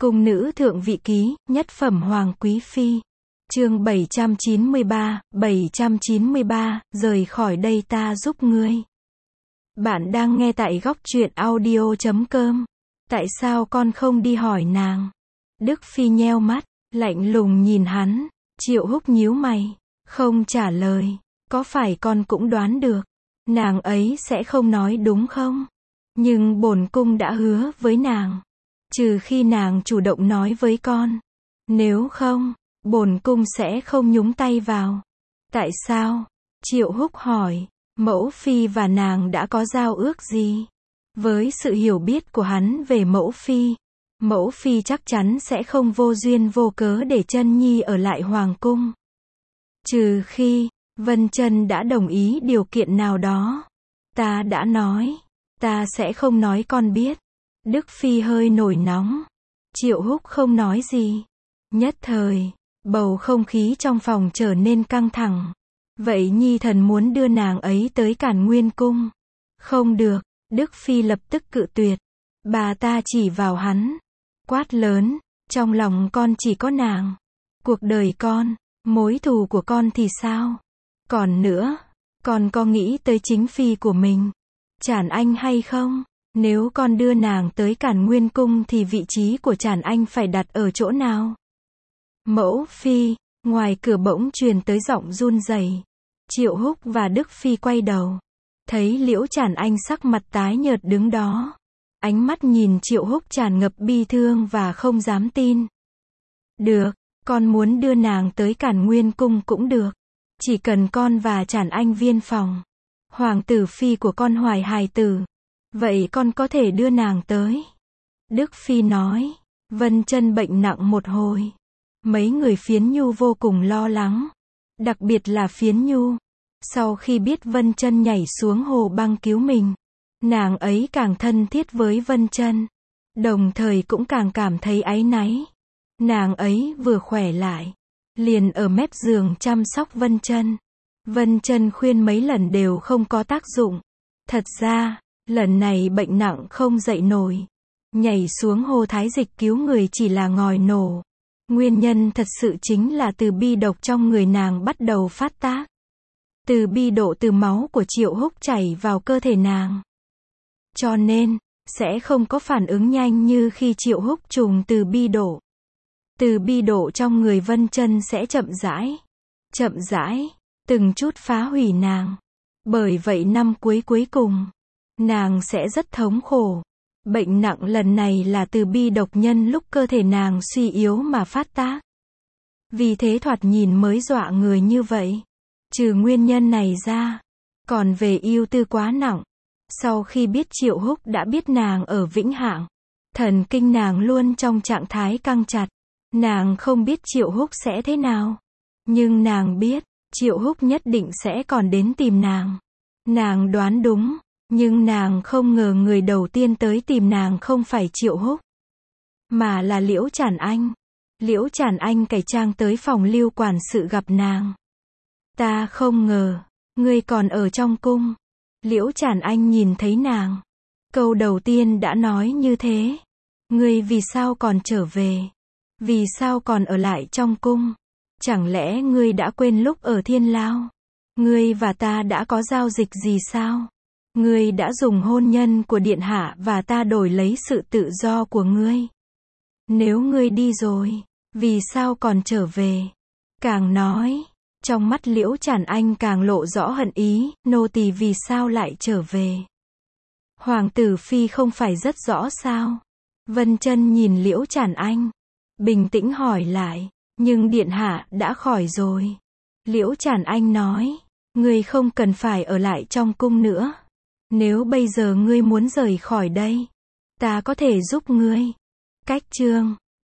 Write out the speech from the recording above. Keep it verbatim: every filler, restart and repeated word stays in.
Cung nữ thượng vị ký, nhất phẩm hoàng quý phi. Chương bảy trăm chín mươi ba, bảy trăm chín mươi ba, rời khỏi đây ta giúp ngươi. Bạn đang nghe tại góc truyện audio chấm com. Tại sao con không đi hỏi nàng? Đức Phi nheo mắt, lạnh lùng nhìn hắn. Triệu Húc nhíu mày, không trả lời. Có phải con cũng đoán được, nàng ấy sẽ không nói đúng không? Nhưng bổn cung đã hứa với nàng, trừ khi nàng chủ động nói với con. Nếu không, bổn cung sẽ không nhúng tay vào. Tại sao? Triệu Húc hỏi. Mẫu phi và nàng đã có giao ước gì? Với sự hiểu biết của hắn về mẫu phi, mẫu phi chắc chắn sẽ không vô duyên vô cớ để Chân Nhi ở lại hoàng cung. Trừ khi Vân Chân đã đồng ý điều kiện nào đó. Ta đã nói, ta sẽ không nói con biết. Đức Phi hơi nổi nóng. Triệu Húc không nói gì. Nhất thời, bầu không khí trong phòng trở nên căng thẳng. Vậy Nhi thần muốn đưa nàng ấy tới Càn Nguyên cung. Không được, Đức Phi lập tức cự tuyệt. Bà ta chỉ vào hắn, quát lớn, trong lòng con chỉ có nàng. Cuộc đời con, mối thù của con thì sao? Còn nữa, con có nghĩ tới chính phi của mình, Trản Anh hay không? Nếu con đưa nàng tới Càn Nguyên cung thì vị trí của Trản Anh phải đặt ở chỗ nào? Mẫu phi, ngoài cửa bỗng truyền tới giọng run rẩy. Triệu Húc và Đức Phi quay đầu, thấy Liễu Trản Anh sắc mặt tái nhợt đứng đó. Ánh mắt nhìn Triệu Húc tràn ngập bi thương và không dám tin. Được, con muốn đưa nàng tới Càn Nguyên cung cũng được. Chỉ cần con và Trản Anh viên phòng, hoàng tử phi của con hoài hài tử, vậy con có thể đưa nàng tới. Đức Phi nói. Vân Chân bệnh nặng một hồi. Mấy người Phiến Nhu vô cùng lo lắng. Đặc biệt là Phiến Nhu. Sau khi biết Vân Chân nhảy xuống hồ băng cứu mình, nàng ấy càng thân thiết với Vân Chân, đồng thời cũng càng cảm thấy áy náy. Nàng ấy vừa khỏe lại, liền ở mép giường chăm sóc Vân Chân. Vân Chân khuyên mấy lần đều không có tác dụng. Thật ra, lần này bệnh nặng không dậy nổi. Nhảy xuống hồ Thái Dịch cứu người chỉ là ngòi nổ. Nguyên nhân thật sự chính là từ bi độc trong người nàng bắt đầu phát tác. Từ bi độ từ máu của Triệu Húc chảy vào cơ thể nàng. Cho nên, sẽ không có phản ứng nhanh như khi Triệu Húc trùng từ bi độ. Từ bi độ trong người Vân Chân sẽ chậm rãi, chậm rãi, từng chút phá hủy nàng. Bởi vậy năm cuối cuối cùng, nàng sẽ rất thống khổ. Bệnh nặng lần này là từ bi độc nhân lúc cơ thể nàng suy yếu mà phát tác. Vì thế thoạt nhìn mới dọa người như vậy. Trừ nguyên nhân này ra, còn về ưu tư quá nặng. Sau khi biết Triệu Húc đã biết nàng ở Vĩnh Hạng, thần kinh nàng luôn trong trạng thái căng chặt. Nàng không biết Triệu Húc sẽ thế nào. Nhưng nàng biết, Triệu Húc nhất định sẽ còn đến tìm nàng. Nàng đoán đúng, nhưng nàng không ngờ người đầu tiên tới tìm nàng không phải Triệu Húc, mà là Liễu Trản Anh. Liễu Trản Anh cải trang tới phòng Lưu quản sự gặp nàng. Ta không ngờ, ngươi còn ở trong cung. Liễu Trản Anh nhìn thấy nàng. Câu đầu tiên đã nói như thế. Ngươi vì sao còn trở về? Vì sao còn ở lại trong cung? Chẳng lẽ ngươi đã quên lúc ở Thiên Lao? Ngươi và ta đã có giao dịch gì sao? Ngươi đã dùng hôn nhân của điện hạ và ta đổi lấy sự tự do của ngươi. Nếu ngươi đi rồi, vì sao còn trở về? Càng nói, trong mắt Liễu Trản Anh càng lộ rõ hận ý, nô tỳ vì sao lại trở về? Hoàng tử phi không phải rất rõ sao? Vân Chân nhìn Liễu Trản Anh, bình tĩnh hỏi lại, nhưng điện hạ đã khỏi rồi. Liễu Trản Anh nói, ngươi không cần phải ở lại trong cung nữa. Nếu bây giờ ngươi muốn rời khỏi đây, ta có thể giúp ngươi. Cách chương